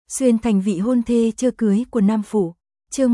Xuyên thành vị hôn thê chưa cưới của Nam Phủ. Chương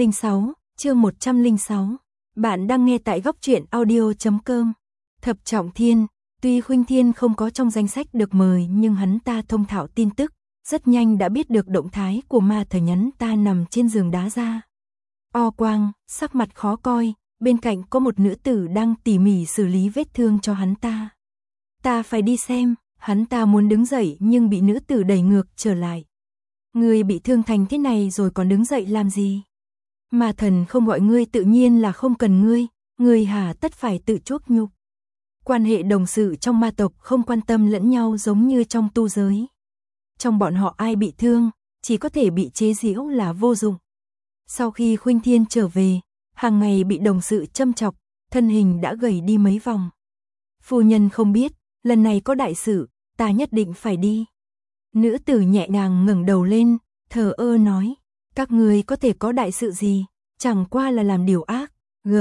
106. Bạn đang nghe tại góc truyện audio.com. Thập Trọng Thiên. Tuy Khuynh Thiên không có trong danh sách được mời nhưng hắn ta thông thạo tin tức, rất nhanh đã biết được động thái của ma thờ nhắn ta nằm trên giường đá ra. O Quang, sắc mặt khó coi, bên cạnh có một nữ tử đang tỉ mỉ xử lý vết thương cho hắn ta. Ta phải đi xem, hắn ta muốn đứng dậy nhưng bị nữ tử đẩy ngược trở lại. Ngươi bị thương thành thế này rồi còn đứng dậy làm gì? Ma thần không gọi ngươi tự nhiên là không cần ngươi hà tất phải tự chuốc nhục. Quan hệ đồng sự trong ma tộc không quan tâm lẫn nhau giống như trong tu giới. Trong bọn họ ai bị thương, chỉ có thể bị chế giễu là vô dụng. Sau khi Khuynh Thiên trở về, hàng ngày bị đồng sự châm chọc, thân hình đã gầy đi mấy vòng. Phu nhân không biết, lần này có đại sự, ta nhất định phải đi. Nữ tử nhẹ nhàng ngẩng đầu lên, thờ ơ nói, các ngươi có thể có đại sự gì, chẳng qua là làm điều ác,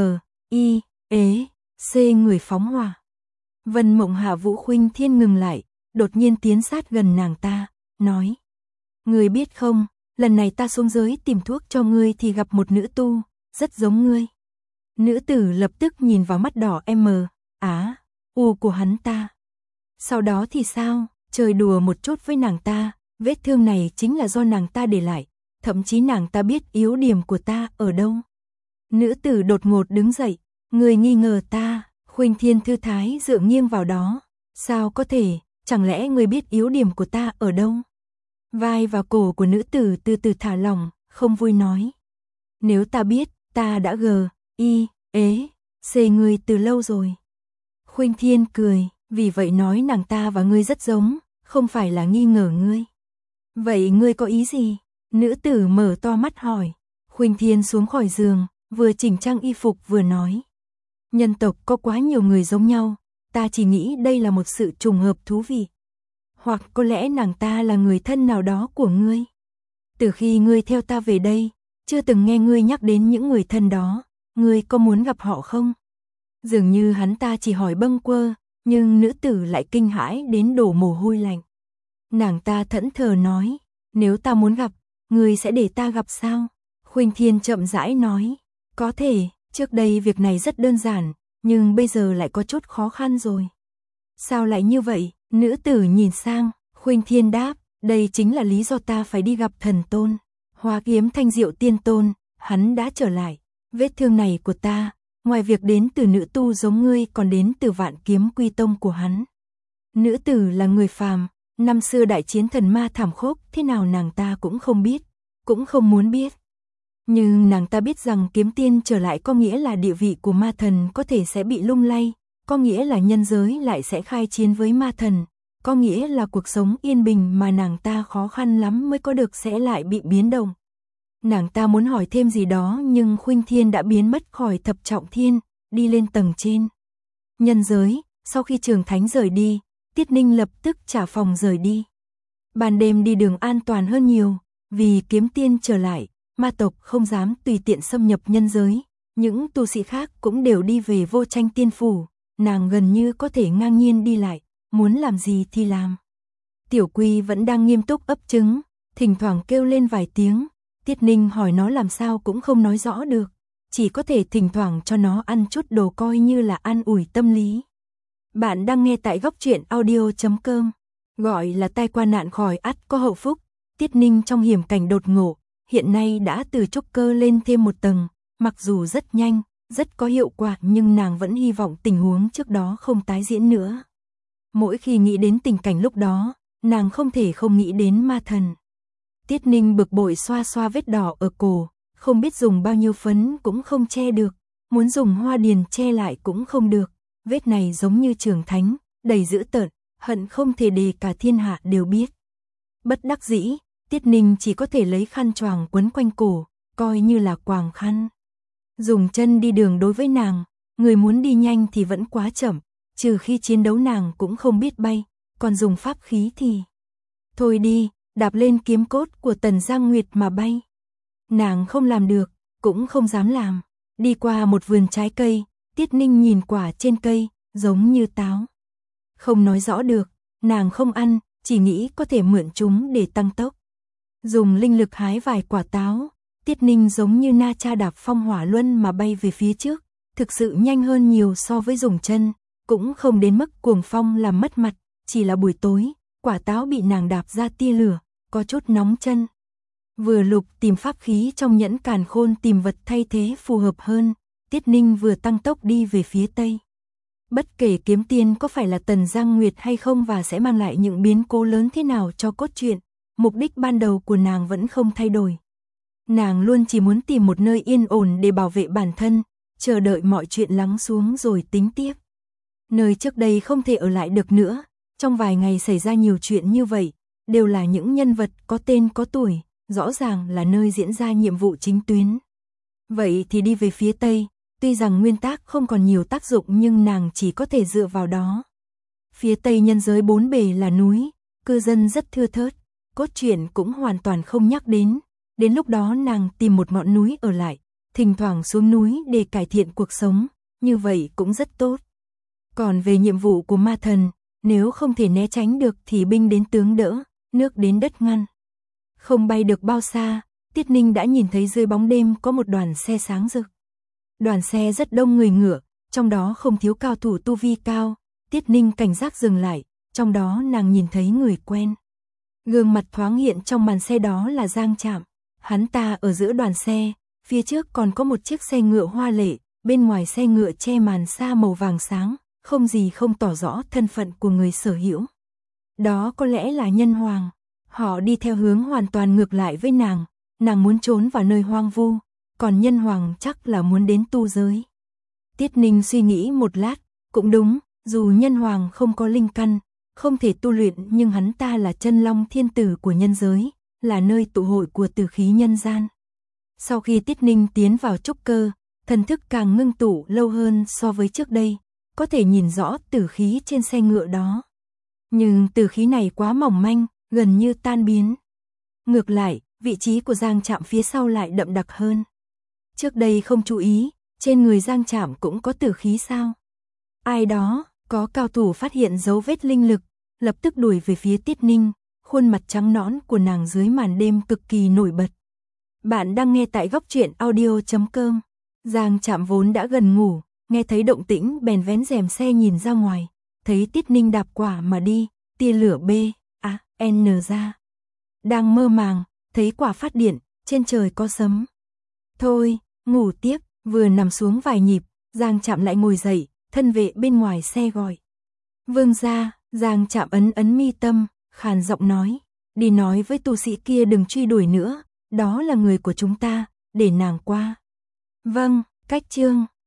C người phóng hỏa. Vân Mộng Hạ Vũ Khuynh Thiên ngừng lại, đột nhiên tiến sát gần nàng ta, nói, ngươi biết không, lần này ta xuống giới tìm thuốc cho ngươi thì gặp một nữ tu, rất giống ngươi. Nữ tử lập tức nhìn vào mắt đỏ U của hắn ta. Sau đó thì sao? Chơi đùa một chút với nàng ta, vết thương này chính là do nàng ta để lại, thậm chí nàng ta biết yếu điểm của ta ở đâu. Nữ tử đột ngột đứng dậy, người nghi ngờ ta. Khuynh Thiên thư thái dựa nghiêng vào đó, sao có thể, chẳng lẽ người biết yếu điểm của ta ở đâu? Vai và cổ của nữ tử từ từ thả lỏng, không vui nói. Nếu ta biết, ta đã C ngươi từ lâu rồi. Khuynh Thiên cười, vì vậy nói nàng ta và ngươi rất giống, không phải là nghi ngờ ngươi. Vậy ngươi có ý gì? Nữ tử mở to mắt hỏi. Khuynh Thiên xuống khỏi giường, vừa chỉnh trang y phục vừa nói. Nhân tộc có quá nhiều người giống nhau, ta chỉ nghĩ đây là một sự trùng hợp thú vị. Hoặc có lẽ nàng ta là người thân nào đó của ngươi. Từ khi ngươi theo ta về đây, chưa từng nghe ngươi nhắc đến những người thân đó, ngươi có muốn gặp họ không? Dường như hắn ta chỉ hỏi bâng quơ, nhưng nữ tử lại kinh hãi đến đổ mồ hôi lạnh. Nàng ta thẫn thờ nói, nếu ta muốn gặp, ngươi sẽ để ta gặp sao? Khuynh Thiên chậm rãi nói, có thể, trước đây việc này rất đơn giản, nhưng bây giờ lại có chút khó khăn rồi. Sao lại như vậy? Nữ tử nhìn sang, Khuynh Thiên đáp, đây chính là lý do ta phải đi gặp thần tôn. Hóa Kiếm Thanh Diệu Tiên Tôn, hắn đã trở lại. Vết thương này của ta, ngoài việc đến từ nữ tu giống ngươi còn đến từ Vạn Kiếm Quy Tông của hắn. Nữ tử là người phàm, năm xưa đại chiến thần ma thảm khốc thế nào nàng ta cũng không biết, cũng không muốn biết. Nhưng nàng ta biết rằng kiếm tiên trở lại có nghĩa là địa vị của ma thần có thể sẽ bị lung lay, có nghĩa là nhân giới lại sẽ khai chiến với ma thần, có nghĩa là cuộc sống yên bình mà nàng ta khó khăn lắm mới có được sẽ lại bị biến động. Nàng ta muốn hỏi thêm gì đó nhưng Khuynh Thiên đã biến mất khỏi Thập Trọng Thiên, đi lên tầng trên. Nhân giới, sau khi Trường Thánh rời đi, Tiết Ninh lập tức trả phòng rời đi. Ban đêm đi đường an toàn hơn nhiều, vì kiếm tiên trở lại, ma tộc không dám tùy tiện xâm nhập nhân giới, những tu sĩ khác cũng đều đi về Vô Tranh Tiên Phủ, nàng gần như có thể ngang nhiên đi lại, muốn làm gì thì làm. Tiểu Quy vẫn đang nghiêm túc ấp trứng, thỉnh thoảng kêu lên vài tiếng, Tiết Ninh hỏi nó làm sao cũng không nói rõ được, chỉ có thể thỉnh thoảng cho nó ăn chút đồ coi như là an ủi tâm lý. Bạn đang nghe tại góc truyện audio.com, gọi là tai qua nạn khỏi ắt có hậu phúc. Tiết Ninh trong hiểm cảnh đột ngộ, hiện nay đã từ trúc cơ lên thêm một tầng, mặc dù rất nhanh, rất có hiệu quả nhưng nàng vẫn hy vọng tình huống trước đó không tái diễn nữa. Mỗi khi nghĩ đến tình cảnh lúc đó, nàng không thể không nghĩ đến ma thần. Tiết Ninh bực bội xoa xoa vết đỏ ở cổ, không biết dùng bao nhiêu phấn cũng không che được, muốn dùng hoa điền che lại cũng không được, vết này giống như Trường Thánh, đầy dữ tợn, hận không thể để cả thiên hạ đều biết. Bất đắc dĩ, Tiết Ninh chỉ có thể lấy khăn choàng quấn quanh cổ, coi như là quàng khăn. Dùng chân đi đường đối với nàng, người muốn đi nhanh thì vẫn quá chậm, trừ khi chiến đấu nàng cũng không biết bay, còn dùng pháp khí thì... Thôi đi, đạp lên kiếm cốt của Tần Giang Nguyệt mà bay. Nàng không làm được, cũng không dám làm. Đi qua một vườn trái cây, Tiết Ninh nhìn quả trên cây, giống như táo. Không nói rõ được, nàng không ăn, chỉ nghĩ có thể mượn chúng để tăng tốc. Dùng linh lực hái vài quả táo, Tiết Ninh giống như na cha đạp phong hỏa luân mà bay về phía trước, thực sự nhanh hơn nhiều so với dùng chân, cũng không đến mức cuồng phong làm mất mặt, chỉ là buổi tối, quả táo bị nàng đạp ra tia lửa, có chút nóng chân. Vừa lục tìm pháp khí trong nhẫn càn khôn tìm vật thay thế phù hợp hơn, Tiết Ninh vừa tăng tốc đi về phía tây. Bất kể kiếm tiên có phải là Tần Giang Nguyệt hay không và sẽ mang lại những biến cố lớn thế nào cho cốt truyện, mục đích ban đầu của nàng vẫn không thay đổi. Nàng luôn chỉ muốn tìm một nơi yên ổn để bảo vệ bản thân, chờ đợi mọi chuyện lắng xuống rồi tính tiếp. Nơi trước đây không thể ở lại được nữa, trong vài ngày xảy ra nhiều chuyện như vậy, đều là những nhân vật có tên có tuổi, rõ ràng là nơi diễn ra nhiệm vụ chính tuyến. Vậy thì đi về phía tây, tuy rằng nguyên tắc không còn nhiều tác dụng nhưng nàng chỉ có thể dựa vào đó. Phía tây nhân giới bốn bề là núi, cư dân rất thưa thớt, cốt truyện cũng hoàn toàn không nhắc đến lúc đó nàng tìm một ngọn núi ở lại, thỉnh thoảng xuống núi để cải thiện cuộc sống, như vậy cũng rất tốt. Còn về nhiệm vụ của ma thần, nếu không thể né tránh được thì binh đến tướng đỡ, nước đến đất ngăn. Không bay được bao xa, Tiết Ninh đã nhìn thấy dưới bóng đêm có một đoàn xe sáng rực. Đoàn xe rất đông người ngựa, trong đó không thiếu cao thủ tu vi cao, Tiết Ninh cảnh giác dừng lại, trong đó nàng nhìn thấy người quen. Gương mặt thoáng hiện trong màn xe đó là Giang Trạm, hắn ta ở giữa đoàn xe, phía trước còn có một chiếc xe ngựa hoa lệ, bên ngoài xe ngựa che màn sa màu vàng sáng, không gì không tỏ rõ thân phận của người sở hữu. Đó có lẽ là Nhân Hoàng, họ đi theo hướng hoàn toàn ngược lại với nàng muốn trốn vào nơi hoang vu, còn Nhân Hoàng chắc là muốn đến tu giới. Tiết Ninh suy nghĩ một lát, cũng đúng, dù Nhân Hoàng không có linh căn, không thể tu luyện nhưng hắn ta là chân long thiên tử của nhân giới, là nơi tụ hội của tử khí nhân gian. Sau khi Tiết Ninh tiến vào trúc cơ, thần thức càng ngưng tụ lâu hơn so với trước đây, có thể nhìn rõ tử khí trên xe ngựa đó. Nhưng tử khí này quá mỏng manh, gần như tan biến. Ngược lại, vị trí của Giang Trạm phía sau lại đậm đặc hơn. Trước đây không chú ý, trên người Giang Trạm cũng có tử khí sao? Ai đó, có cao thủ phát hiện dấu vết linh lực, lập tức đuổi về phía Tiết Ninh, khuôn mặt trắng nõn của nàng dưới màn đêm cực kỳ nổi bật. Bạn đang nghe tại góc truyện audio.com. Giang Trạm vốn đã gần ngủ, nghe thấy động tĩnh bèn vén rèm xe nhìn ra ngoài, thấy Tiết Ninh đạp quả mà đi, tia lửa B.A.N ra. Đang mơ màng, thấy quả phát điện, trên trời có sấm. Thôi, ngủ tiếp, vừa nằm xuống vài nhịp, Giang Trạm lại ngồi dậy, thân vệ bên ngoài xe gọi. Vương gia, Giang Trạm ấn mi tâm, khàn giọng nói, đi nói với tu sĩ kia đừng truy đuổi nữa, đó là người của chúng ta, để nàng qua. Vâng, cách chương.